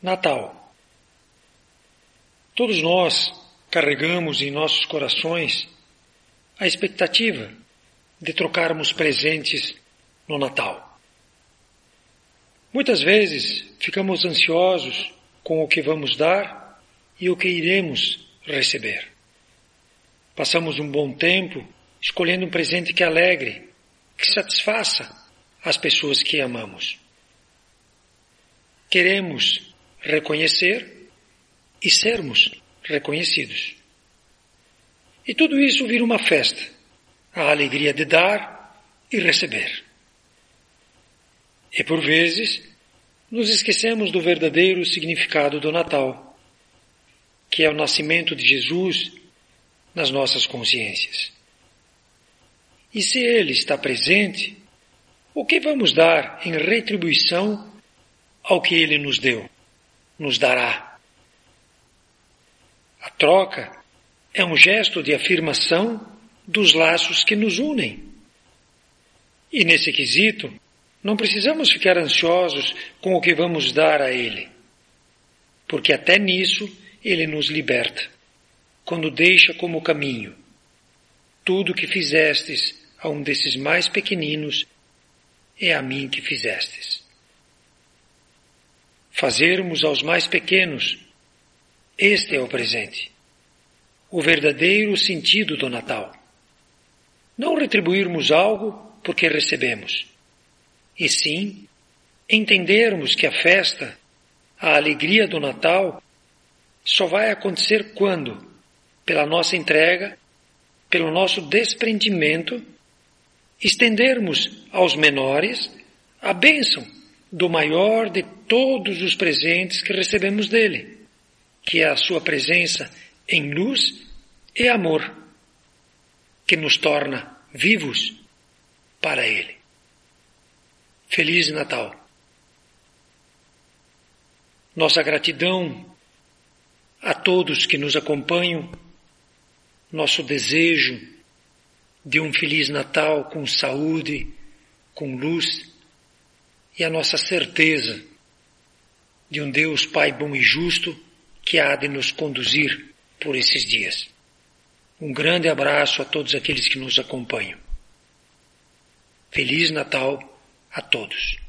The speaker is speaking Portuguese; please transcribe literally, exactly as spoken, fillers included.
Natal. Todos nós carregamos em nossos corações a expectativa de trocarmos presentes no Natal. Muitas vezes ficamos ansiosos com o que vamos dar e o que iremos receber. Passamos um bom tempo escolhendo um presente que alegre, que satisfaça as pessoas que amamos. Queremos reconhecer e sermos reconhecidos. E tudo isso vira uma festa, a alegria de dar e receber. E por vezes nos esquecemos do verdadeiro significado do Natal, que é o nascimento de Jesus nas nossas consciências. E se Ele está presente, o que vamos dar em retribuição ao que Ele nos deu, nos dará? A troca é um gesto de afirmação dos laços que nos unem. E nesse quesito, não precisamos ficar ansiosos com o que vamos dar a Ele, porque até nisso Ele nos liberta, quando deixa como caminho: tudo que fizestes a um desses mais pequeninos é a mim que fizestes. Fazermos aos mais pequenos, este é o presente, o verdadeiro sentido do Natal. Não retribuirmos algo porque recebemos, e sim entendermos que a festa, a alegria do Natal, só vai acontecer quando, pela nossa entrega, pelo nosso desprendimento, estendermos aos menores a bênção do maior de todos os presentes que recebemos dele, que é a sua presença em luz e amor, que nos torna vivos para Ele. Feliz Natal! Nossa gratidão a todos que nos acompanham, nosso desejo de um Feliz Natal com saúde, com luz, e a nossa certeza de um Deus Pai bom e justo que há de nos conduzir por esses dias. Um grande abraço a todos aqueles que nos acompanham. Feliz Natal a todos.